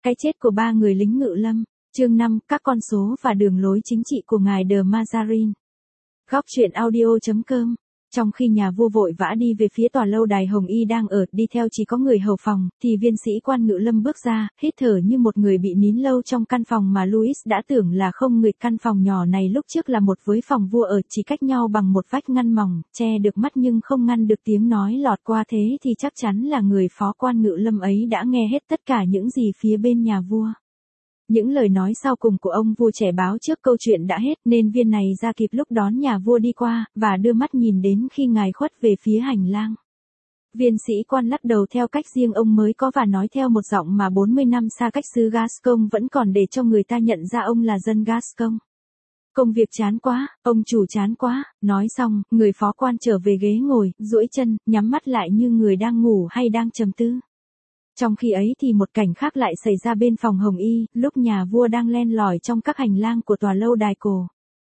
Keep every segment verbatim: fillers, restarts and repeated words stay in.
Cái chết của ba người lính ngự lâm. Chương năm, các con số và đường lối chính trị của ngài de Mazarin. Góc truyện audio chấm com. Trong khi nhà vua vội vã đi về phía tòa lâu đài Hồng Y đang ở, đi theo chỉ có người hầu phòng, thì viên sĩ quan ngự lâm bước ra, hít thở như một người bị nín lâu trong căn phòng mà Louis đã tưởng là không người. Căn phòng nhỏ này lúc trước là một với phòng vua ở, chỉ cách nhau bằng một vách ngăn mỏng, che được mắt nhưng không ngăn được tiếng nói lọt qua, thế thì chắc chắn là người phó quan ngự lâm ấy đã nghe hết tất cả những gì phía bên nhà vua. Những lời nói sau cùng của ông vua trẻ báo trước câu chuyện đã hết, nên viên này ra kịp lúc đón nhà vua đi qua, và đưa mắt nhìn đến khi ngài khuất về phía hành lang. Viên sĩ quan lắc đầu theo cách riêng ông mới có và nói theo một giọng mà bốn mươi năm xa cách xứ Gascon vẫn còn để cho người ta nhận ra ông là dân Gascon. Công việc chán quá, ông chủ chán quá. Nói xong, người phó quan trở về ghế ngồi, duỗi chân, nhắm mắt lại như người đang ngủ hay đang trầm tư. Trong khi ấy thì một cảnh khác lại xảy ra bên phòng Hồng Y, lúc nhà vua đang len lỏi trong các hành lang của tòa lâu đài cổ.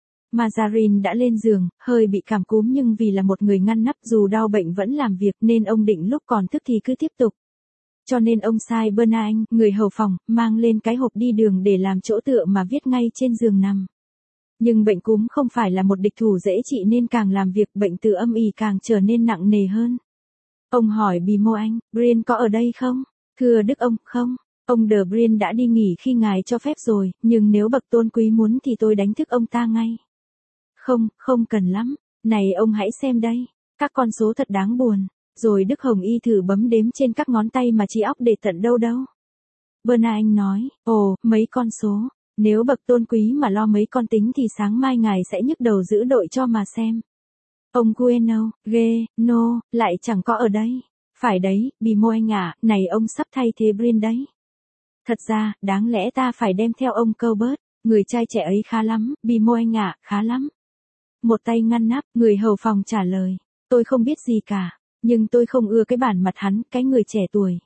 Mazarin đã lên giường, hơi bị cảm cúm nhưng vì là một người ngăn nắp dù đau bệnh vẫn làm việc nên ông định lúc còn thức thì cứ tiếp tục. Cho nên ông sai Bernard, người hầu phòng, mang lên cái hộp đi đường để làm chỗ tựa mà viết ngay trên giường nằm. Nhưng bệnh cúm không phải là một địch thủ dễ trị nên càng làm việc bệnh từ âm ỉ càng trở nên nặng nề hơn. Ông hỏi Bì Mô Anh, Brian có ở đây không? Thưa đức ông, không. Ông de Brian đã đi nghỉ khi ngài cho phép rồi, nhưng nếu bậc tôn quý muốn thì tôi đánh thức ông ta ngay. Không, không cần lắm. Này ông hãy xem đây. Các con số thật đáng buồn. Rồi Đức Hồng Y thử bấm đếm trên các ngón tay mà trí óc để tận đâu đâu. Bernard Anh nói, ồ, mấy con số. Nếu bậc tôn quý mà lo mấy con tính thì sáng mai ngài sẽ nhức đầu giữ đội cho mà xem. Ông Gueno, ghê, no, lại chẳng có ở đây. Phải đấy, Bì Mô Anh à, này ông sắp thay thế Brian đấy. Thật ra, đáng lẽ ta phải đem theo ông Colbert, người trai trẻ ấy khá lắm, Bì Mô Anh à, khá lắm. Một tay ngăn nắp, người hầu phòng trả lời, tôi không biết gì cả, nhưng tôi không ưa cái bản mặt hắn, cái người trẻ tuổi.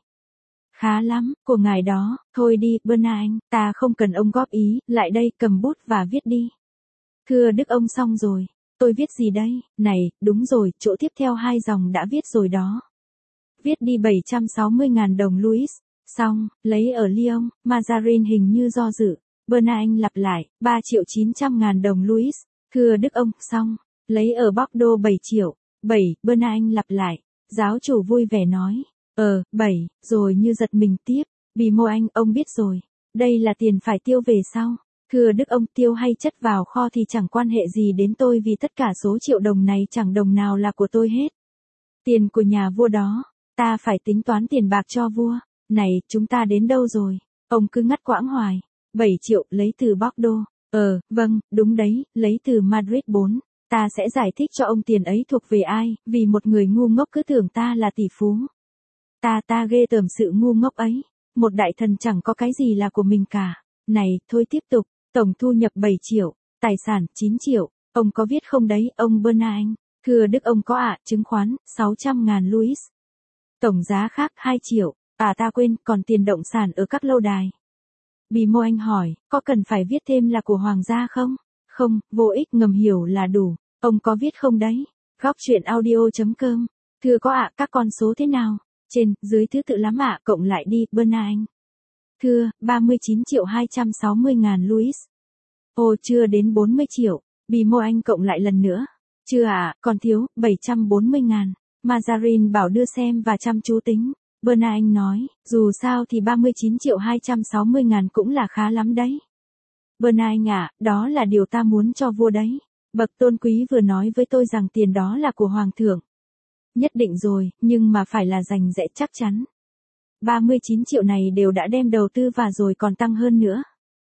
Khá lắm, của ngài đó, thôi đi, Bernard Anh, ta không cần ông góp ý, lại đây, cầm bút và viết đi. Thưa đức ông xong rồi, tôi viết gì đây, này, đúng rồi, chỗ tiếp theo hai dòng đã viết rồi đó. Viết đi bảy trăm sáu mươi nghìn đồng Louis, xong, lấy ở Lyon, Mazarin hình như do dự, Bernard Anh lặp lại, ba triệu chín trăm nghìn đồng Louis, thưa đức ông, xong, lấy ở Bordeaux bảy triệu, bảy, Bernard Anh lặp lại, giáo chủ vui vẻ nói, ờ, bảy, rồi như giật mình tiếp, Bì Mô Anh, ông biết rồi, đây là tiền phải tiêu về sau, thưa đức ông, tiêu hay chất vào kho thì chẳng quan hệ gì đến tôi vì tất cả số triệu đồng này chẳng đồng nào là của tôi hết. Tiền của nhà vua đó. Ta phải tính toán tiền bạc cho vua. Này, chúng ta đến đâu rồi? Ông cứ ngắt quãng hoài. bảy triệu, lấy từ Bordeaux. Ờ, vâng, đúng đấy, lấy từ Madrid bốn. Ta sẽ giải thích cho ông tiền ấy thuộc về ai, vì một người ngu ngốc cứ tưởng ta là tỷ phú. Ta ta ghê tởm sự ngu ngốc ấy. Một đại thần chẳng có cái gì là của mình cả. Này, thôi tiếp tục. Tổng thu nhập bảy triệu, tài sản chín triệu. Ông có viết không đấy, ông Bernard Anh? Thưa đức ông có ạ, chứng khoán, sáu trăm nghìn Louis. Tổng giá khác hai triệu, à ta quên, còn tiền động sản ở các lâu đài. Bì Mô Anh hỏi, có cần phải viết thêm là của hoàng gia không? Không, vô ích, ngầm hiểu là đủ. Ông có viết không đấy? Góc truyện audio chấm com. Thưa có ạ, các con số thế nào? Trên, dưới thứ tự lắm ạ, cộng lại đi, Bernard Anh. Thưa, ba mươi chín triệu hai trăm sáu mươi nghìn Louis. Ồ, chưa đến bốn mươi triệu. Bì Mô Anh cộng lại lần nữa. Chưa ạ, còn thiếu, bảy trăm bốn mươi nghìn. Mazarin bảo đưa xem và chăm chú tính. Bernard Anh nói, dù sao thì ba mươi chín triệu hai trăm sáu mươi ngàn cũng là khá lắm đấy. Bernard Anh à, đó là điều ta muốn cho vua đấy. Bậc tôn quý vừa nói với tôi rằng tiền đó là của hoàng thượng. Nhất định rồi, nhưng mà phải là dành dẽ chắc chắn. ba mươi chín triệu này đều đã đem đầu tư và rồi còn tăng hơn nữa.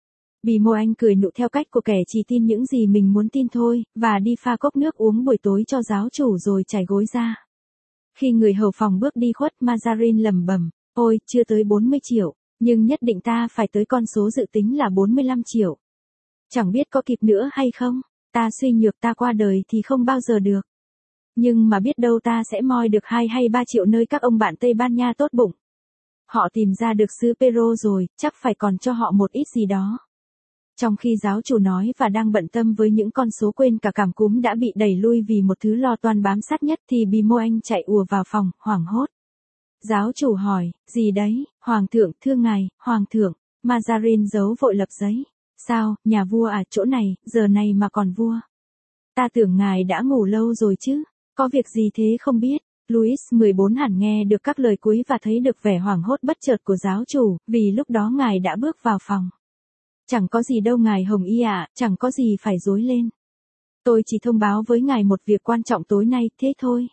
Bì Mô Anh cười nụ theo cách của kẻ chỉ tin những gì mình muốn tin thôi, và đi pha cốc nước uống buổi tối cho giáo chủ rồi trải gối ra. Khi người hầu phòng bước đi khuất, Mazarin lẩm bẩm, ôi, chưa tới bốn mươi triệu, nhưng nhất định ta phải tới con số dự tính là bốn mươi lăm triệu. Chẳng biết có kịp nữa hay không, ta suy nhược ta qua đời thì không bao giờ được. Nhưng mà biết đâu ta sẽ moi được hai hay ba triệu nơi các ông bạn Tây Ban Nha tốt bụng. Họ tìm ra được xứ Pero rồi, chắc phải còn cho họ một ít gì đó. Trong khi giáo chủ nói và đang bận tâm với những con số quên cả cảm cúm đã bị đẩy lui vì một thứ lo toan bám sát nhất thì Bì Mô Anh chạy ùa vào phòng, hoảng hốt. Giáo chủ hỏi, gì đấy, hoàng thượng, thưa ngài, hoàng thượng, Mazarin giấu vội lập giấy. Sao, nhà vua à, chỗ này, giờ này mà còn vua. Ta tưởng ngài đã ngủ lâu rồi chứ, có việc gì thế không biết. Louis mười bốn hẳn nghe được các lời cuối và thấy được vẻ hoảng hốt bất chợt của giáo chủ, vì lúc đó ngài đã bước vào phòng. Chẳng có gì đâu ngài Hồng Y ạ, chẳng có gì phải rối lên. Tôi chỉ thông báo với ngài một việc quan trọng tối nay, thế thôi.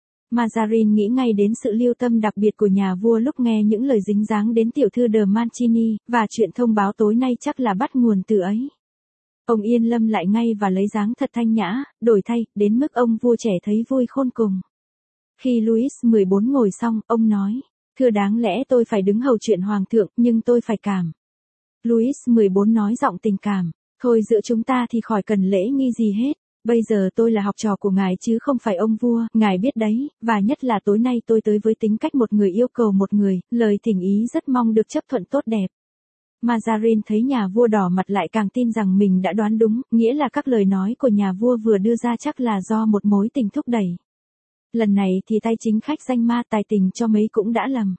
Mazarin nghĩ ngay đến sự lưu tâm đặc biệt của nhà vua lúc nghe những lời dính dáng đến tiểu thư de Mancini, và chuyện thông báo tối nay chắc là bắt nguồn từ ấy. Ông yên lâm lại ngay và lấy dáng thật thanh nhã, đổi thay, đến mức ông vua trẻ thấy vui khôn cùng. Khi Louis mười bốn ngồi xong, ông nói, thưa đáng lẽ tôi phải đứng hầu chuyện hoàng thượng, nhưng tôi phải cảm. Louis mười bốn nói giọng tình cảm, thôi giữa chúng ta thì khỏi cần lễ nghi gì hết. Bây giờ tôi là học trò của ngài chứ không phải ông vua, ngài biết đấy, và nhất là tối nay tôi tới với tính cách một người yêu cầu một người, lời thỉnh ý rất mong được chấp thuận tốt đẹp. Mazarin thấy nhà vua đỏ mặt lại càng tin rằng mình đã đoán đúng, nghĩa là các lời nói của nhà vua vừa đưa ra chắc là do một mối tình thúc đẩy. Lần này thì tay chính khách danh ma tài tình cho mấy cũng đã lầm.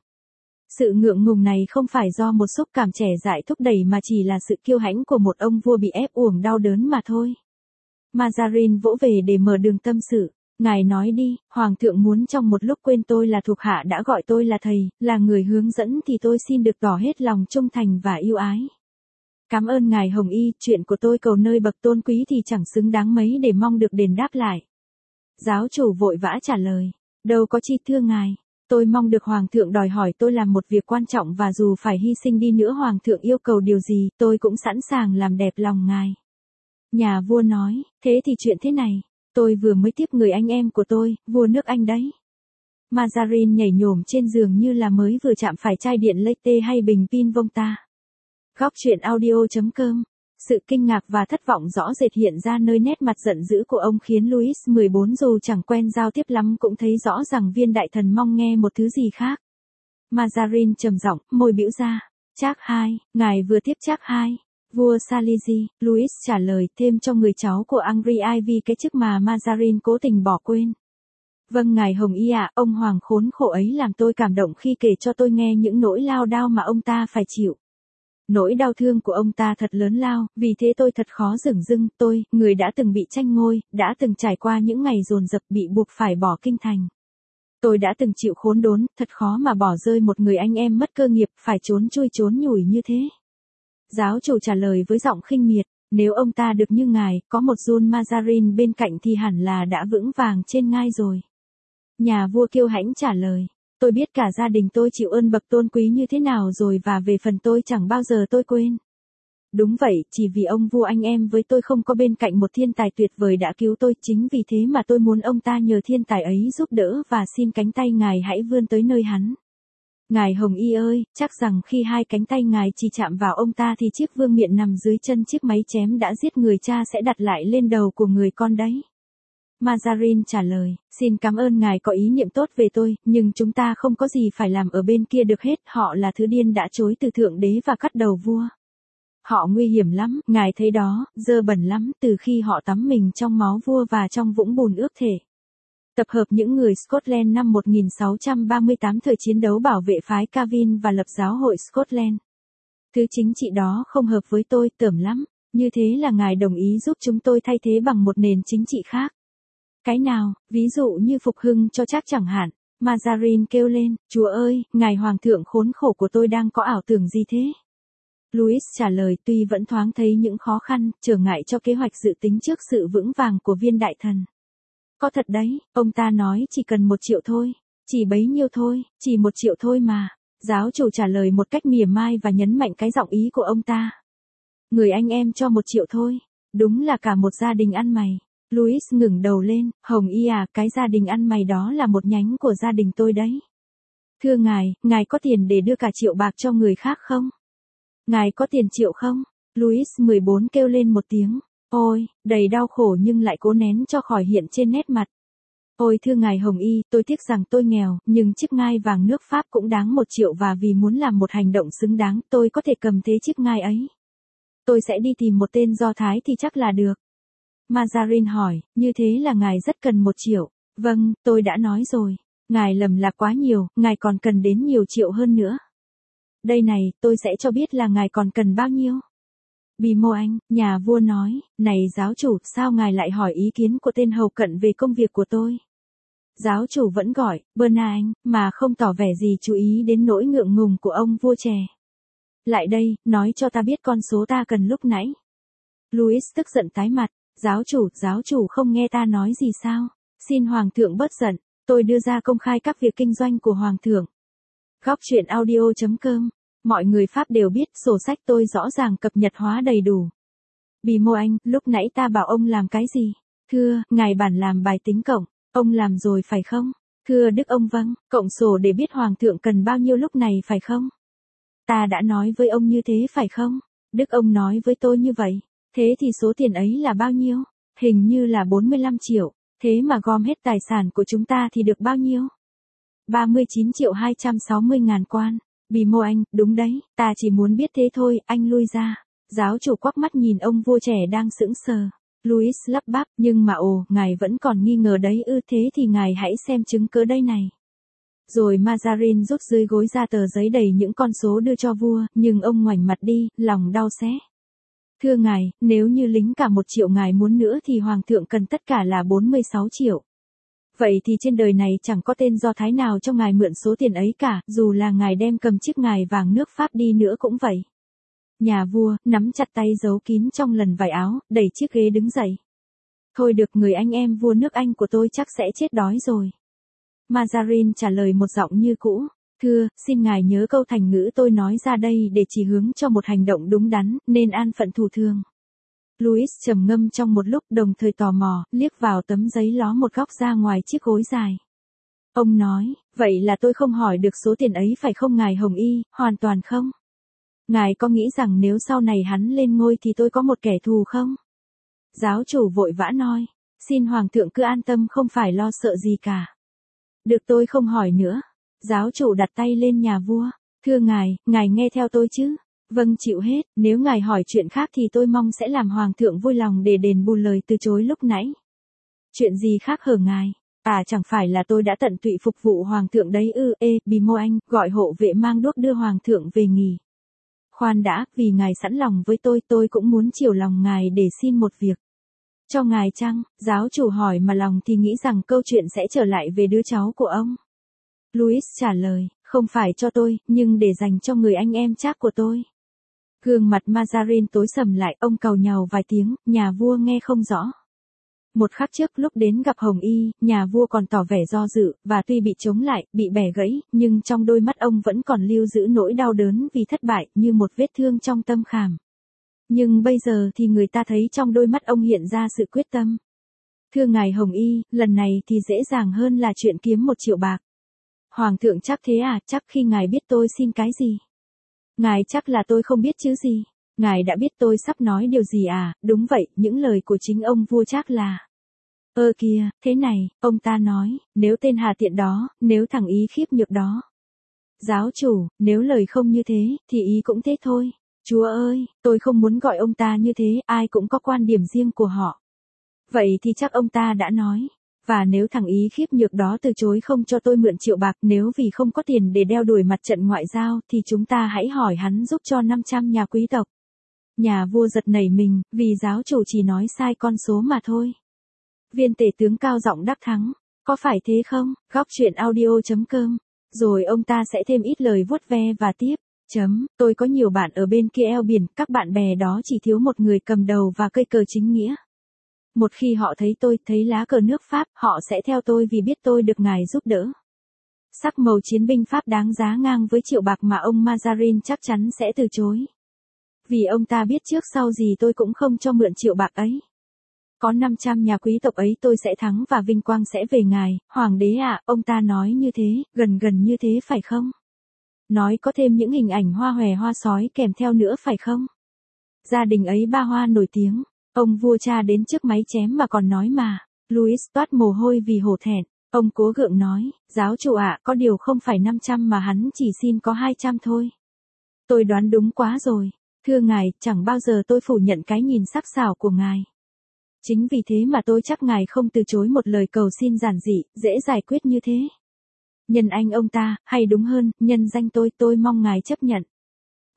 Sự ngượng ngùng này không phải do một xúc cảm trẻ dại thúc đẩy mà chỉ là sự kiêu hãnh của một ông vua bị ép uổng đau đớn mà thôi. Mazarin vỗ về để mở đường tâm sự. Ngài nói đi, Hoàng thượng muốn trong một lúc quên tôi là thuộc hạ đã gọi tôi là thầy, là người hướng dẫn thì tôi xin được tỏ hết lòng trung thành và yêu ái. Cảm ơn ngài Hồng Y, chuyện của tôi cầu nơi bậc tôn quý thì chẳng xứng đáng mấy để mong được đền đáp lại. Giáo chủ vội vã trả lời, đâu có chi thưa ngài, tôi mong được Hoàng thượng đòi hỏi tôi làm một việc quan trọng và dù phải hy sinh đi nữa Hoàng thượng yêu cầu điều gì tôi cũng sẵn sàng làm đẹp lòng ngài. Nhà vua nói, thế thì chuyện thế này, tôi vừa mới tiếp người anh em của tôi, vua nước Anh đấy. Mazarin nhảy nhổm trên giường như là mới vừa chạm phải chai điện latte hay bình pin vông ta. Góc truyện audio chấm com. Sự kinh ngạc và thất vọng rõ rệt hiện ra nơi nét mặt giận dữ của ông khiến Louis mười bốn dù chẳng quen giao tiếp lắm cũng thấy rõ rằng viên đại thần mong nghe một thứ gì khác. Mazarin trầm giọng, môi bĩu ra. Trác hai, ngài vừa tiếp Trác hai. Vua Salizi, Louis trả lời thêm cho người cháu của Angry Ivy cái chức mà Mazarin cố tình bỏ quên. Vâng ngài Hồng Y ạ, ông hoàng khốn khổ ấy làm tôi cảm động khi kể cho tôi nghe những nỗi lao đao mà ông ta phải chịu. Nỗi đau thương của ông ta thật lớn lao, vì thế tôi thật khó dửng dưng, tôi, người đã từng bị tranh ngôi, đã từng trải qua những ngày dồn dập bị buộc phải bỏ kinh thành. Tôi đã từng chịu khốn đốn, thật khó mà bỏ rơi một người anh em mất cơ nghiệp, phải trốn chui trốn nhủi như thế. Giáo chủ trả lời với giọng khinh miệt, nếu ông ta được như ngài, có một Jun Mazarin bên cạnh thì hẳn là đã vững vàng trên ngai rồi. Nhà vua kiêu hãnh trả lời, tôi biết cả gia đình tôi chịu ơn bậc tôn quý như thế nào rồi và về phần tôi chẳng bao giờ tôi quên. Đúng vậy, chỉ vì ông vua anh em với tôi không có bên cạnh một thiên tài tuyệt vời đã cứu tôi, chính vì thế mà tôi muốn ông ta nhờ thiên tài ấy giúp đỡ và xin cánh tay ngài hãy vươn tới nơi hắn. Ngài Hồng Y ơi, chắc rằng khi hai cánh tay ngài chỉ chạm vào ông ta thì chiếc vương miện nằm dưới chân chiếc máy chém đã giết người cha sẽ đặt lại lên đầu của người con đấy. Mazarin trả lời, xin cảm ơn ngài có ý niệm tốt về tôi, nhưng chúng ta không có gì phải làm ở bên kia được hết, họ là thứ điên đã chối từ thượng đế và cắt đầu vua. Họ nguy hiểm lắm, ngài thấy đó, dơ bẩn lắm, từ khi họ tắm mình trong máu vua và trong vũng bùn ước thể. Tập hợp những người Scotland năm một nghìn sáu trăm ba mươi tám thời chiến đấu bảo vệ phái Calvin và lập giáo hội Scotland. Thứ chính trị đó không hợp với tôi, tởm lắm, như thế là ngài đồng ý giúp chúng tôi thay thế bằng một nền chính trị khác. Cái nào, ví dụ như phục hưng cho Trác chẳng hạn. Mazarin kêu lên, Chúa ơi, ngài hoàng thượng khốn khổ của tôi đang có ảo tưởng gì thế? Louis trả lời tuy vẫn thoáng thấy những khó khăn, trở ngại cho kế hoạch dự tính trước sự vững vàng của viên đại thần. Có thật đấy, ông ta nói chỉ cần một triệu thôi, chỉ bấy nhiêu thôi, chỉ một triệu thôi mà. Giáo chủ trả lời một cách mỉa mai và nhấn mạnh cái giọng ý của ông ta. Người anh em cho một triệu thôi, đúng là cả một gia đình ăn mày. Louis ngẩng đầu lên, Hồng Y à, cái gia đình ăn mày đó là một nhánh của gia đình tôi đấy. Thưa ngài, ngài có tiền để đưa cả triệu bạc cho người khác không? Ngài có tiền triệu không? Louis mười bốn kêu lên một tiếng. Ôi, đầy đau khổ nhưng lại cố nén cho khỏi hiện trên nét mặt. Ôi thưa ngài Hồng Y, tôi tiếc rằng tôi nghèo, nhưng chiếc ngai vàng nước Pháp cũng đáng một triệu và vì muốn làm một hành động xứng đáng, tôi có thể cầm thế chiếc ngai ấy. Tôi sẽ đi tìm một tên Do Thái thì chắc là được. Mazarin hỏi, như thế là ngài rất cần một triệu. Vâng, tôi đã nói rồi. Ngài lầm lạc quá nhiều, ngài còn cần đến nhiều triệu hơn nữa. Đây này, tôi sẽ cho biết là ngài còn cần bao nhiêu. Bì mô anh, nhà vua nói, này giáo chủ, sao ngài lại hỏi ý kiến của tên hầu cận về công việc của tôi? Giáo chủ vẫn gọi, Bernard anh, mà không tỏ vẻ gì chú ý đến nỗi ngượng ngùng của ông vua trẻ. Lại đây, nói cho ta biết con số ta cần lúc nãy. Louis tức giận tái mặt, giáo chủ, giáo chủ không nghe ta nói gì sao? Xin hoàng thượng bớt giận, tôi đưa ra công khai các việc kinh doanh của hoàng thượng. Góc truyện audio chấm com. Mọi người Pháp đều biết sổ sách tôi rõ ràng cập nhật hóa đầy đủ. Bì mô anh, lúc nãy ta bảo ông làm cái gì? Thưa, ngài bản làm bài tính cộng, ông làm rồi phải không? Thưa Đức ông vâng, cộng sổ để biết hoàng thượng cần bao nhiêu lúc này phải không? Ta đã nói với ông như thế phải không? Đức ông nói với tôi như vậy. Thế thì số tiền ấy là bao nhiêu? Hình như là bốn mươi lăm triệu, thế mà gom hết tài sản của chúng ta thì được bao nhiêu? ba mươi chín triệu hai trăm sáu mươi ngàn quan. Bì mô anh, đúng đấy, ta chỉ muốn biết thế thôi, anh lui ra. Giáo chủ quắc mắt nhìn ông vua trẻ đang sững sờ. Louis lắp bắp, nhưng mà ồ, ngài vẫn còn nghi ngờ đấy ư, thế thì ngài hãy xem chứng cớ đây này. Rồi Mazarin rút dưới gối ra tờ giấy đầy những con số đưa cho vua, nhưng ông ngoảnh mặt đi, lòng đau xé. Thưa ngài, nếu như lính cả một triệu ngài muốn nữa thì hoàng thượng cần tất cả là bốn mươi sáu triệu. Vậy thì trên đời này chẳng có tên Do Thái nào cho ngài mượn số tiền ấy cả, dù là ngài đem cầm chiếc ngài vàng nước Pháp đi nữa cũng vậy. Nhà vua, nắm chặt tay giấu kín trong lần vải áo, đẩy chiếc ghế đứng dậy. Thôi được, người anh em vua nước Anh của tôi chắc sẽ chết đói rồi. Mazarin trả lời một giọng như cũ. Thưa, xin ngài nhớ câu thành ngữ tôi nói ra đây để chỉ hướng cho một hành động đúng đắn, nên an phận thủ thường. Louis trầm ngâm trong một lúc, đồng thời tò mò, liếc vào tấm giấy ló một góc ra ngoài chiếc gối dài. Ông nói, vậy là tôi không hỏi được số tiền ấy phải không ngài Hồng Y, hoàn toàn không? Ngài có nghĩ rằng nếu sau này hắn lên ngôi thì tôi có một kẻ thù không? Giáo chủ vội vã nói, xin hoàng thượng cứ an tâm, không phải lo sợ gì cả. Được, tôi không hỏi nữa. Giáo chủ đặt tay lên nhà vua. Thưa ngài, ngài nghe theo tôi chứ? Vâng, chịu hết, nếu ngài hỏi chuyện khác thì tôi mong sẽ làm hoàng thượng vui lòng để đền bù lời từ chối lúc nãy. Chuyện gì khác hở ngài? À, chẳng phải là tôi đã tận tụy phục vụ hoàng thượng đấy ư? Ê, Bì mô anh, gọi hộ vệ mang đuốc đưa hoàng thượng về nghỉ. Khoan đã, vì ngài sẵn lòng với tôi, tôi cũng muốn chiều lòng ngài để xin một việc. Cho ngài chăng? Giáo chủ hỏi mà lòng thì nghĩ rằng câu chuyện sẽ trở lại về đứa cháu của ông. Louis trả lời, không phải cho tôi, nhưng để dành cho người anh em chắc của tôi. Gương mặt Mazarin tối sầm lại, ông càu nhàu vài tiếng, nhà vua nghe không rõ. Một khắc trước lúc đến gặp Hồng Y, nhà vua còn tỏ vẻ do dự, và tuy bị chống lại, bị bẻ gãy, nhưng trong đôi mắt ông vẫn còn lưu giữ nỗi đau đớn vì thất bại, như một vết thương trong tâm khảm. Nhưng bây giờ thì người ta thấy trong đôi mắt ông hiện ra sự quyết tâm. Thưa ngài Hồng Y, lần này thì dễ dàng hơn là chuyện kiếm một triệu bạc. Hoàng thượng chắc thế à, chắc khi ngài biết tôi xin cái gì? Ngài chắc là tôi không biết chứ gì? Ngài đã biết tôi sắp nói điều gì à? Đúng vậy, những lời của chính ông vua chắc là. Ơ kìa, thế này, ông ta nói, nếu tên hà tiện đó, nếu thằng ý khiếp nhược đó. Giáo chủ, nếu lời không như thế, thì ý cũng thế thôi. Chúa ơi, tôi không muốn gọi ông ta như thế, ai cũng có quan điểm riêng của họ. Vậy thì chắc ông ta đã nói. Và nếu thằng ý khiếp nhược đó từ chối không cho tôi mượn triệu bạc, nếu vì không có tiền để đeo đuổi mặt trận ngoại giao, thì chúng ta hãy hỏi hắn giúp cho năm trăm nhà quý tộc. Nhà vua giật nảy mình, vì giáo chủ chỉ nói sai con số mà thôi. Viên tể tướng cao giọng đắc thắng, có phải thế không? Góc truyện audio chấm com. Rồi ông ta sẽ thêm ít lời vuốt ve và tiếp. Chấm, tôi có nhiều bạn ở bên kia eo biển, các bạn bè đó chỉ thiếu một người cầm đầu và cây cờ chính nghĩa. Một khi họ thấy tôi, thấy lá cờ nước Pháp, họ sẽ theo tôi vì biết tôi được ngài giúp đỡ. Sắc màu chiến binh Pháp đáng giá ngang với triệu bạc mà ông Mazarin chắc chắn sẽ từ chối. Vì ông ta biết trước sau gì tôi cũng không cho mượn triệu bạc ấy. Có năm trăm nhà quý tộc ấy tôi sẽ thắng và vinh quang sẽ về ngài, hoàng đế ạ, ông ta nói như thế, gần gần như thế phải không? Nói có thêm những hình ảnh hoa hòe hoa sói kèm theo nữa phải không? Gia đình ấy ba hoa nổi tiếng, ông vua cha đến trước máy chém mà còn nói mà. Louis toát mồ hôi vì hổ thẹn, ông cố gượng nói, giáo chủ ạ, có điều không phải năm trăm mà hắn chỉ xin có hai trăm thôi. Tôi đoán đúng quá rồi, thưa ngài, chẳng bao giờ tôi phủ nhận cái nhìn sắc sảo của ngài. Chính vì thế mà tôi chắc ngài không từ chối một lời cầu xin giản dị, dễ giải quyết như thế. Nhân anh ông ta, hay đúng hơn, nhân danh tôi, tôi mong ngài chấp nhận.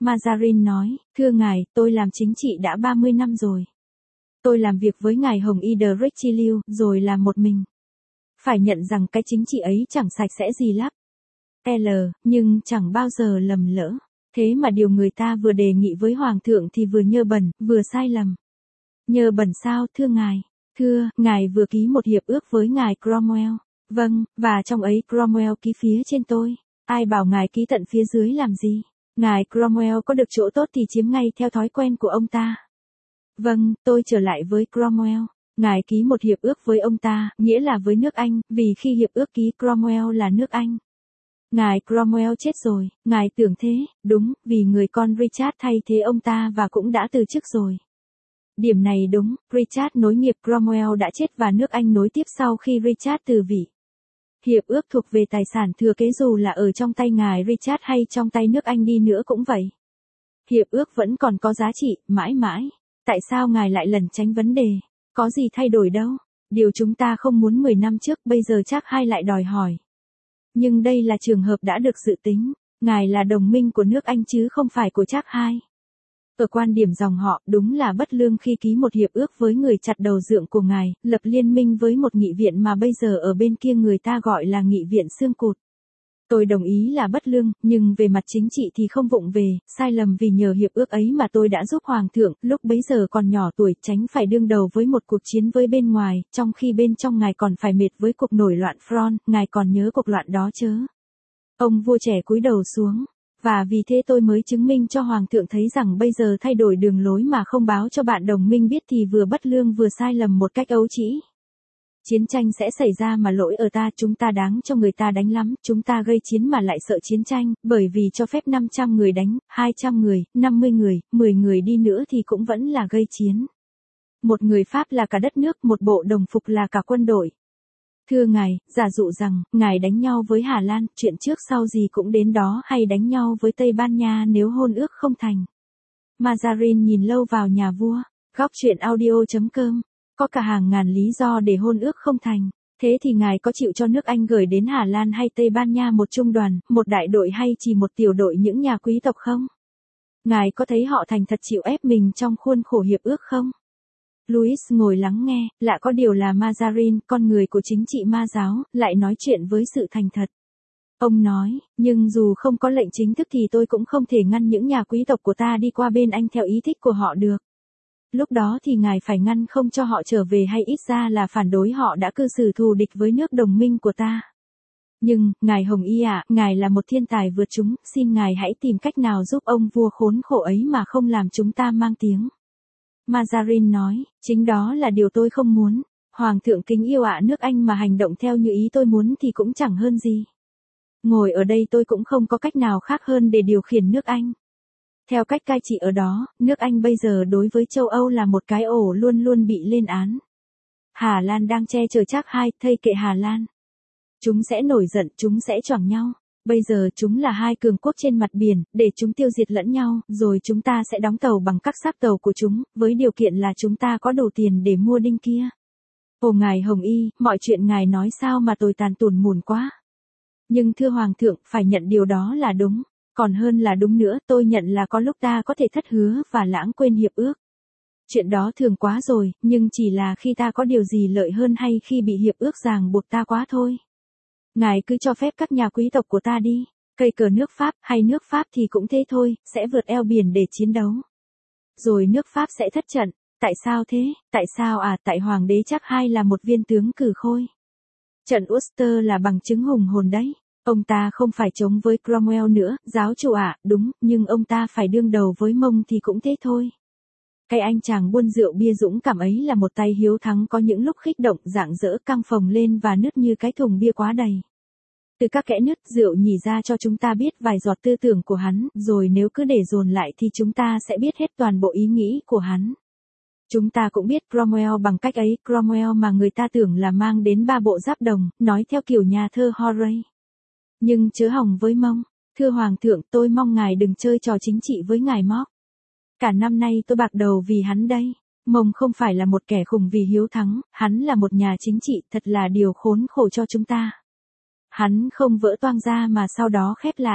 Mazarin nói, thưa ngài, tôi làm chính trị đã ba mươi năm rồi. Tôi làm việc với ngài Hồng Y de Richelieu, rồi làm một mình. Phải nhận rằng cái chính trị ấy chẳng sạch sẽ gì lắm. L, nhưng chẳng bao giờ lầm lỡ. Thế mà điều người ta vừa đề nghị với Hoàng thượng thì vừa nhơ bẩn, vừa sai lầm. Nhơ bẩn sao, thưa ngài? Thưa, ngài vừa ký một hiệp ước với ngài Cromwell. Vâng, và trong ấy Cromwell ký phía trên tôi. Ai bảo ngài ký tận phía dưới làm gì? Ngài Cromwell có được chỗ tốt thì chiếm ngay theo thói quen của ông ta. Vâng, tôi trở lại với Cromwell. Ngài ký một hiệp ước với ông ta, nghĩa là với nước Anh, vì khi hiệp ước ký Cromwell là nước Anh. Ngài Cromwell chết rồi, ngài tưởng thế, đúng, vì người con Richard thay thế ông ta và cũng đã từ chức rồi. Điểm này đúng, Richard nối nghiệp Cromwell đã chết và nước Anh nối tiếp sau khi Richard từ vị. Hiệp ước thuộc về tài sản thừa kế dù là ở trong tay ngài Richard hay trong tay nước Anh đi nữa cũng vậy. Hiệp ước vẫn còn có giá trị, mãi mãi. Tại sao ngài lại lẩn tránh vấn đề? Có gì thay đổi đâu. Điều chúng ta không muốn mười năm trước bây giờ chắc hai lại đòi hỏi. Nhưng đây là trường hợp đã được dự tính. Ngài là đồng minh của nước Anh chứ không phải của Trác hai. Ở quan điểm dòng họ, đúng là bất lương khi ký một hiệp ước với người chặt đầu dượng của ngài, lập liên minh với một nghị viện mà bây giờ ở bên kia người ta gọi là nghị viện xương cụt. Tôi đồng ý là bất lương, nhưng về mặt chính trị thì không vụng về, sai lầm vì nhờ hiệp ước ấy mà tôi đã giúp Hoàng thượng, lúc bấy giờ còn nhỏ tuổi, tránh phải đương đầu với một cuộc chiến với bên ngoài, trong khi bên trong ngài còn phải mệt với cuộc nổi loạn Front, ngài còn nhớ cuộc loạn đó chớ. Ông vua trẻ cúi đầu xuống. Và vì thế tôi mới chứng minh cho Hoàng thượng thấy rằng bây giờ thay đổi đường lối mà không báo cho bạn đồng minh biết thì vừa bất lương vừa sai lầm một cách ấu trĩ. Chiến tranh sẽ xảy ra mà lỗi ở ta, chúng ta đáng cho người ta đánh lắm, chúng ta gây chiến mà lại sợ chiến tranh, bởi vì cho phép năm trăm người đánh, hai trăm người, năm mươi người, mười người đi nữa thì cũng vẫn là gây chiến. Một người Pháp là cả đất nước, một bộ đồng phục là cả quân đội. Thưa ngài, giả dụ rằng, ngài đánh nhau với Hà Lan, chuyện trước sau gì cũng đến đó, hay đánh nhau với Tây Ban Nha nếu hôn ước không thành. Mazarin nhìn lâu vào nhà vua. Góc truyện audio chấm com. Có cả hàng ngàn lý do để hôn ước không thành. Thế thì ngài có chịu cho nước Anh gửi đến Hà Lan hay Tây Ban Nha một trung đoàn, một đại đội hay chỉ một tiểu đội những nhà quý tộc không? Ngài có thấy họ thành thật chịu ép mình trong khuôn khổ hiệp ước không? Louis ngồi lắng nghe, lạ có điều là Mazarin, con người của chính trị ma giáo, lại nói chuyện với sự thành thật. Ông nói, nhưng dù không có lệnh chính thức thì tôi cũng không thể ngăn những nhà quý tộc của ta đi qua bên Anh theo ý thích của họ được. Lúc đó thì ngài phải ngăn không cho họ trở về hay ít ra là phản đối họ đã cư xử thù địch với nước đồng minh của ta. Nhưng, ngài Hồng Y ạ, ngài là một thiên tài vượt chúng, xin ngài hãy tìm cách nào giúp ông vua khốn khổ ấy mà không làm chúng ta mang tiếng. Mazarin nói, chính đó là điều tôi không muốn. Hoàng thượng kính yêu ạ, nước Anh mà hành động theo như ý tôi muốn thì cũng chẳng hơn gì. Ngồi ở đây tôi cũng không có cách nào khác hơn để điều khiển nước Anh. Theo cách cai trị ở đó, nước Anh bây giờ đối với châu Âu là một cái ổ luôn luôn bị lên án. Hà Lan đang che chở Trác hai, thây kệ Hà Lan. Chúng sẽ nổi giận, chúng sẽ choảng nhau. Bây giờ chúng là hai cường quốc trên mặt biển, để chúng tiêu diệt lẫn nhau, rồi chúng ta sẽ đóng tàu bằng các xác tàu của chúng, với điều kiện là chúng ta có đủ tiền để mua đinh kia. Ồ ngài Hồng Y, mọi chuyện ngài nói sao mà tồi tàn tủn mủn quá. Nhưng thưa Hoàng thượng, phải nhận điều đó là đúng. Còn hơn là đúng nữa, tôi nhận là có lúc ta có thể thất hứa và lãng quên hiệp ước. Chuyện đó thường quá rồi, nhưng chỉ là khi ta có điều gì lợi hơn hay khi bị hiệp ước ràng buộc ta quá thôi. Ngài cứ cho phép các nhà quý tộc của ta đi, cây cờ nước Pháp hay nước Pháp thì cũng thế thôi, sẽ vượt eo biển để chiến đấu. Rồi nước Pháp sẽ thất trận, tại sao thế, tại sao à, tại Hoàng đế Trác hai là một viên tướng cừ khôi. Trận Worcester là bằng chứng hùng hồn đấy, ông ta không phải chống với Cromwell nữa, giáo chủ ạ, à, đúng, nhưng ông ta phải đương đầu với Mông thì cũng thế thôi. Cái anh chàng buôn rượu bia dũng cảm ấy là một tay hiếu thắng có những lúc khích động rạng rỡ căng phồng lên và nứt như cái thùng bia quá đầy. Từ các kẽ nứt rượu nhỉ ra cho chúng ta biết vài giọt tư tưởng của hắn, rồi nếu cứ để dồn lại thì chúng ta sẽ biết hết toàn bộ ý nghĩ của hắn. Chúng ta cũng biết Cromwell bằng cách ấy, Cromwell mà người ta tưởng là mang đến ba bộ giáp đồng, nói theo kiểu nhà thơ Horace. Nhưng chớ hỏng với Mông, thưa Hoàng thượng, tôi mong ngài đừng chơi trò chính trị với ngài Móc. Cả năm nay tôi bạc đầu vì hắn đây. Mông không phải là một kẻ khùng vì hiếu thắng, hắn là một nhà chính trị, thật là điều khốn khổ cho chúng ta. Hắn không vỡ toang ra mà sau đó khép lại. Từ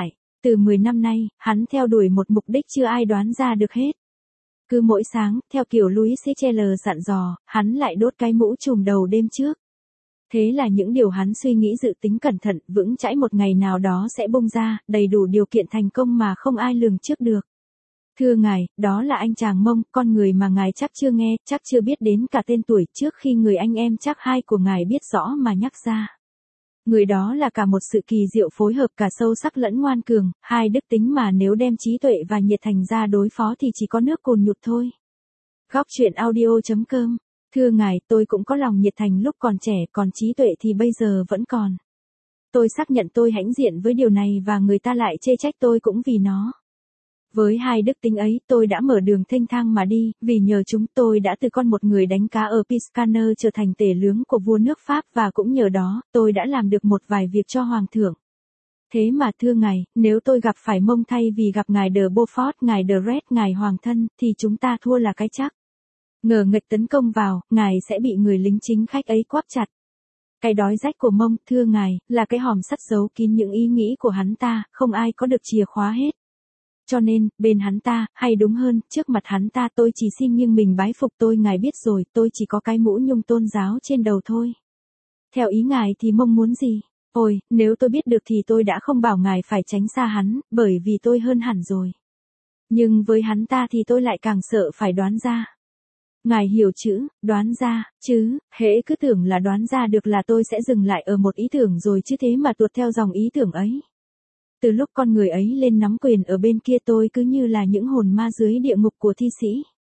Từ mười năm nay, hắn theo đuổi một mục đích chưa ai đoán ra được hết. Cứ mỗi sáng, theo kiểu Louis Sechler dặn dò, hắn lại đốt cái mũ trùm đầu đêm trước. Thế là những điều hắn suy nghĩ dự tính cẩn thận, vững chãi một ngày nào đó sẽ bung ra, đầy đủ điều kiện thành công mà không ai lường trước được. Thưa ngài, đó là anh chàng Mông, con người mà ngài chắc chưa nghe, chắc chưa biết đến cả tên tuổi trước khi người anh em chắc hai của ngài biết rõ mà nhắc ra. Người đó là cả một sự kỳ diệu phối hợp cả sâu sắc lẫn ngoan cường, hai đức tính mà nếu đem trí tuệ và nhiệt thành ra đối phó thì chỉ có nước cồn nhụt thôi. Góc truyện audio chấm com. Thưa ngài, tôi cũng có lòng nhiệt thành lúc còn trẻ, còn trí tuệ thì bây giờ vẫn còn. Tôi xác nhận tôi hãnh diện với điều này và người ta lại chê trách tôi cũng vì nó. Với hai đức tính ấy, tôi đã mở đường thênh thang mà đi, vì nhờ chúng tôi đã từ con một người đánh cá ở Piscaner trở thành tể lướng của vua nước Pháp và cũng nhờ đó, tôi đã làm được một vài việc cho hoàng thượng. Thế mà thưa ngài, nếu tôi gặp phải Mông thay vì gặp ngài de Beaufort, ngài de Red, ngài hoàng thân, thì chúng ta thua là cái chắc. Ngờ nghệch tấn công vào, ngài sẽ bị người lính chính khách ấy quắp chặt. Cái đói rách của Mông, thưa ngài, là cái hòm sắt giấu kín những ý nghĩ của hắn ta, không ai có được chìa khóa hết. Cho nên, bên hắn ta, hay đúng hơn, trước mặt hắn ta tôi chỉ xin nghiêng mình bái phục tôi ngài biết rồi, tôi chỉ có cái mũ nhung tôn giáo trên đầu thôi. Theo ý ngài thì Mông muốn gì? Ôi, nếu tôi biết được thì tôi đã không bảo ngài phải tránh xa hắn, bởi vì tôi hơn hẳn rồi. Nhưng với hắn ta thì tôi lại càng sợ phải đoán ra. Ngài hiểu chữ, đoán ra, chứ, hễ cứ tưởng là đoán ra được là tôi sẽ dừng lại ở một ý tưởng rồi chứ thế mà tuột theo dòng ý tưởng ấy. Từ lúc con người ấy lên nắm quyền ở bên kia tôi cứ như là những hồn ma dưới địa ngục của thi sĩ.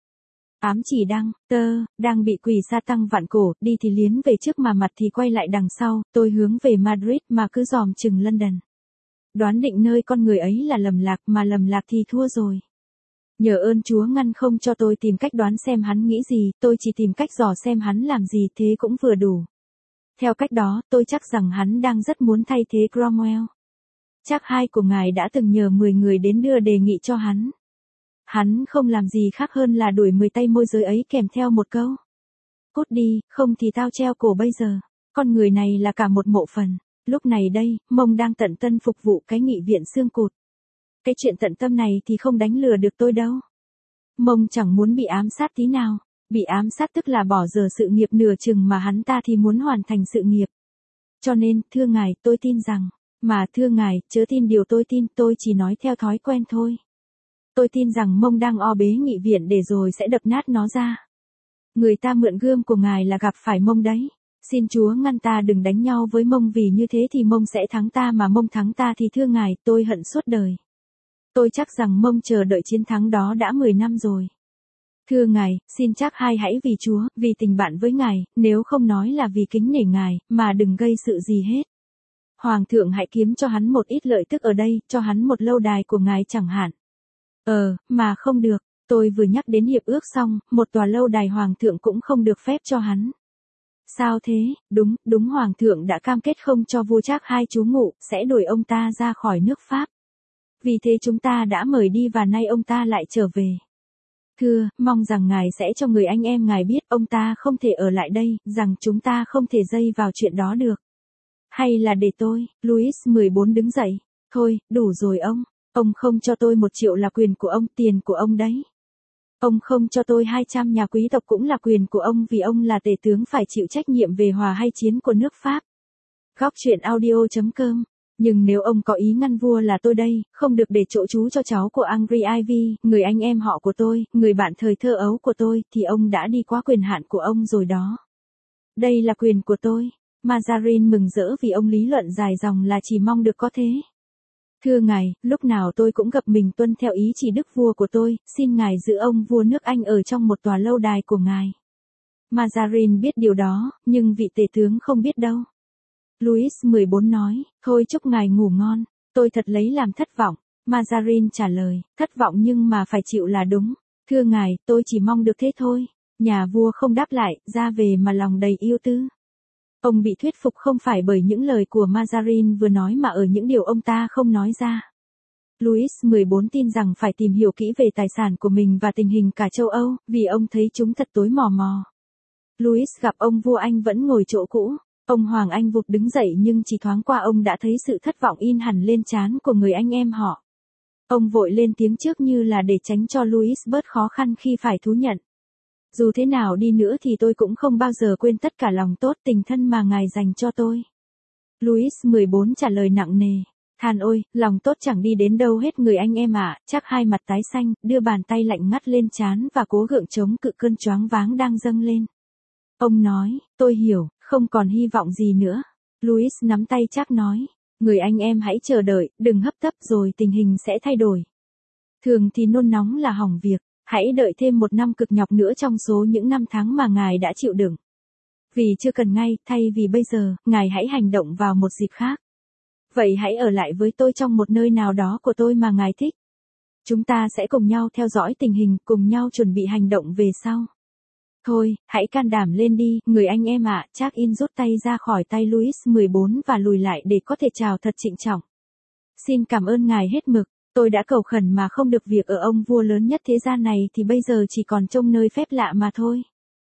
Ám chỉ đang, tơ, đang bị quỷ sa tăng vặn cổ, đi thì liến về trước mà mặt thì quay lại đằng sau, tôi hướng về Madrid mà cứ dòm chừng London. Đoán định nơi con người ấy là lầm lạc mà lầm lạc thì thua rồi. Nhờ ơn Chúa ngăn không cho tôi tìm cách đoán xem hắn nghĩ gì, tôi chỉ tìm cách dò xem hắn làm gì thế cũng vừa đủ. Theo cách đó, tôi chắc rằng hắn đang rất muốn thay thế Cromwell. Chắc hai của ngài đã từng nhờ mười người đến đưa đề nghị cho hắn. Hắn không làm gì khác hơn là đuổi mười tay môi giới ấy kèm theo một câu. Cút đi, không thì tao treo cổ bây giờ. Con người này là cả một mộ phần. Lúc này đây, Mông đang tận tân phục vụ cái nghị viện xương cụt. Cái chuyện tận tâm này thì không đánh lừa được tôi đâu. Mông chẳng muốn bị ám sát tí nào. Bị ám sát tức là bỏ dở sự nghiệp nửa chừng mà hắn ta thì muốn hoàn thành sự nghiệp. Cho nên, thưa ngài, tôi tin rằng, mà thưa ngài, chớ tin điều tôi tin, tôi chỉ nói theo thói quen thôi. Tôi tin rằng Mông đang o bế nghị viện để rồi sẽ đập nát nó ra. Người ta mượn gươm của ngài là gặp phải Mông đấy. Xin Chúa ngăn ta đừng đánh nhau với Mông vì như thế thì Mông sẽ thắng ta mà Mông thắng ta thì thưa ngài, tôi hận suốt đời. Tôi chắc rằng Mông chờ đợi chiến thắng đó đã mười năm rồi. Thưa ngài, xin chắc hai hãy vì Chúa, vì tình bạn với ngài, nếu không nói là vì kính nể ngài, mà đừng gây sự gì hết. Hoàng thượng hãy kiếm cho hắn một ít lợi tức ở đây, cho hắn một lâu đài của ngài chẳng hạn. Ờ, mà không được, tôi vừa nhắc đến hiệp ước xong, một tòa lâu đài hoàng thượng cũng không được phép cho hắn. Sao thế? Đúng, đúng hoàng thượng đã cam kết không cho vua Trác hai trú ngụ, sẽ đuổi ông ta ra khỏi nước Pháp. Vì thế chúng ta đã mời đi và nay ông ta lại trở về. Thưa, mong rằng ngài sẽ cho người anh em ngài biết ông ta không thể ở lại đây, rằng chúng ta không thể dây vào chuyện đó được. Hay là để tôi, Louis mười bốn đứng dậy. Thôi, đủ rồi ông. Ông không cho tôi một triệu là quyền của ông, tiền của ông đấy. Ông không cho tôi hai trăm nhà quý tộc cũng là quyền của ông vì ông là tể tướng phải chịu trách nhiệm về hòa hay chiến của nước Pháp. Góc truyện audio chấm com. Nhưng nếu ông có ý ngăn vua là tôi đây, không được để chỗ trú cho cháu của Angry Ivy, người anh em họ của tôi, người bạn thời thơ ấu của tôi, thì ông đã đi quá quyền hạn của ông rồi đó. Đây là quyền của tôi. Mazarin mừng rỡ vì ông lý luận dài dòng là chỉ mong được có thế. Thưa ngài, lúc nào tôi cũng gặp mình tuân theo ý chỉ đức vua của tôi, xin ngài giữ ông vua nước Anh ở trong một tòa lâu đài của ngài. Mazarin biết điều đó, nhưng vị tể tướng không biết đâu. Louis mười bốn nói, thôi chúc ngài ngủ ngon, tôi thật lấy làm thất vọng. Mazarin trả lời, thất vọng nhưng mà phải chịu là đúng. Thưa ngài, tôi chỉ mong được thế thôi. Nhà vua không đáp lại, ra về mà lòng đầy yêu tư. Ông bị thuyết phục không phải bởi những lời của Mazarin vừa nói mà ở những điều ông ta không nói ra. Louis mười bốn tin rằng phải tìm hiểu kỹ về tài sản của mình và tình hình cả châu Âu, vì ông thấy chúng thật tối mò mò. Louis gặp ông vua Anh vẫn ngồi chỗ cũ. Ông Hoàng Anh vụt đứng dậy nhưng chỉ thoáng qua ông đã thấy sự thất vọng in hẳn lên trán của người anh em họ. Ông vội lên tiếng trước như là để tránh cho Louis bớt khó khăn khi phải thú nhận. Dù thế nào đi nữa thì tôi cũng không bao giờ quên tất cả lòng tốt tình thân mà ngài dành cho tôi. Louis mười bốn trả lời nặng nề. Than ôi, lòng tốt chẳng đi đến đâu hết người anh em ạ. Chắc hai mặt tái xanh, đưa bàn tay lạnh ngắt lên trán và cố gượng chống cự cơn choáng váng đang dâng lên. Ông nói, tôi hiểu, không còn hy vọng gì nữa. Louis nắm tay chắc nói, người anh em hãy chờ đợi, đừng hấp tấp rồi tình hình sẽ thay đổi. Thường thì nôn nóng là hỏng việc, hãy đợi thêm một năm cực nhọc nữa trong số những năm tháng mà ngài đã chịu đựng. Vì chưa cần ngay, thay vì bây giờ, ngài hãy hành động vào một dịp khác. Vậy hãy ở lại với tôi trong một nơi nào đó của tôi mà ngài thích. Chúng ta sẽ cùng nhau theo dõi tình hình, cùng nhau chuẩn bị hành động về sau. Thôi, hãy can đảm lên đi, người anh em ạ. Jack-in rút tay ra khỏi tay Louis mười bốn và lùi lại để có thể chào thật trịnh trọng. Xin cảm ơn ngài hết mực, tôi đã cầu khẩn mà không được việc ở ông vua lớn nhất thế gian này thì bây giờ chỉ còn trông nơi phép lạ mà thôi.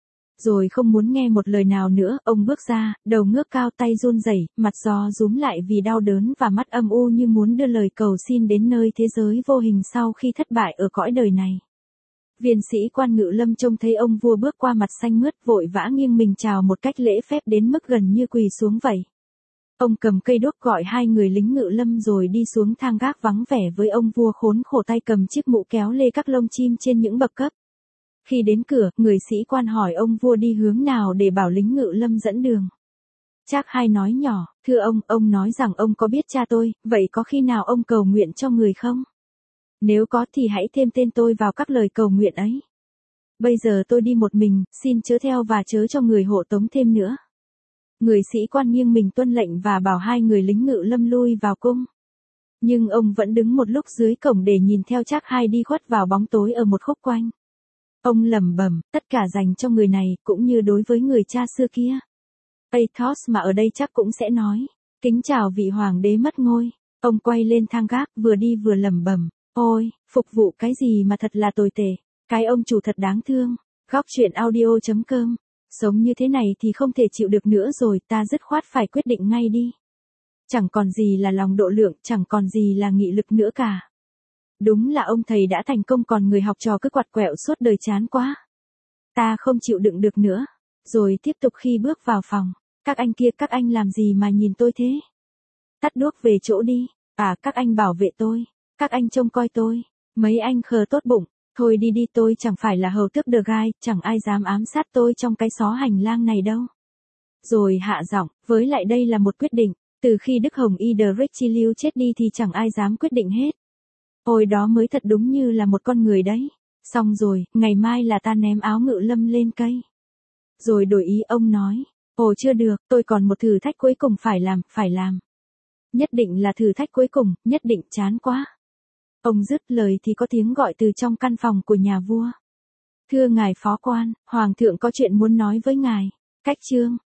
Rồi không muốn nghe một lời nào nữa, ông bước ra, đầu ngước cao, tay run rẩy, mặt gió rúm lại vì đau đớn và mắt âm u như muốn đưa lời cầu xin đến nơi thế giới vô hình sau khi thất bại ở cõi đời này. Viên sĩ quan ngự lâm trông thấy ông vua bước qua mặt xanh mướt vội vã nghiêng mình chào một cách lễ phép đến mức gần như quỳ xuống vậy. Ông cầm cây đuốc gọi hai người lính ngự lâm rồi đi xuống thang gác vắng vẻ với ông vua khốn khổ tay cầm chiếc mũ kéo lê các lông chim trên những bậc cấp. Khi đến cửa, người sĩ quan hỏi ông vua đi hướng nào để bảo lính ngự lâm dẫn đường. Trác hai nói nhỏ, thưa ông, ông nói rằng ông có biết cha tôi, vậy có khi nào ông cầu nguyện cho người không? Nếu có thì hãy thêm tên tôi vào các lời cầu nguyện ấy. Bây giờ tôi đi một mình, xin chớ theo và chớ cho người hộ tống thêm nữa. Người sĩ quan nghiêng mình tuân lệnh và bảo hai người lính ngự lâm lui vào cung. Nhưng ông vẫn đứng một lúc dưới cổng để nhìn theo Trác hai đi khuất vào bóng tối ở một khúc quanh. Ông lẩm bẩm, tất cả dành cho người này, cũng như đối với người cha xưa kia. Athos mà ở đây chắc cũng sẽ nói, kính chào vị hoàng đế mất ngôi. Ông quay lên thang gác, vừa đi vừa lẩm bẩm, ôi, phục vụ cái gì mà thật là tồi tệ, cái ông chủ thật đáng thương. Góc truyện audio chấm com. Sống như thế này thì không thể chịu được nữa rồi, ta dứt khoát phải quyết định ngay đi. Chẳng còn gì là lòng độ lượng, chẳng còn gì là nghị lực nữa cả. Đúng là ông thầy đã thành công còn người học trò cứ quặt quẹo suốt đời chán quá. Ta không chịu đựng được nữa. Rồi tiếp tục khi bước vào phòng. Các anh kia, các anh làm gì mà nhìn tôi thế? Tắt đuốc về chỗ đi. À, các anh bảo vệ tôi. Các anh trông coi tôi. Mấy anh khờ tốt bụng. Thôi đi đi, tôi chẳng phải là hầu tước The Guy, chẳng ai dám ám sát tôi trong cái xó hành lang này đâu. Rồi hạ giọng, với lại đây là một quyết định. Từ khi Đức Hồng Y de Richelieu chết đi thì chẳng ai dám quyết định hết. Ôi đó mới thật đúng như là một con người đấy. Xong rồi, ngày mai là ta ném áo ngự lâm lên cây. Rồi đổi ý ông nói, ồ chưa được, tôi còn một thử thách cuối cùng phải làm, phải làm. Nhất định là thử thách cuối cùng, nhất định chán quá. Ông dứt lời thì có tiếng gọi từ trong căn phòng của nhà vua. Thưa ngài phó quan, hoàng thượng có chuyện muốn nói với ngài. Cách chương.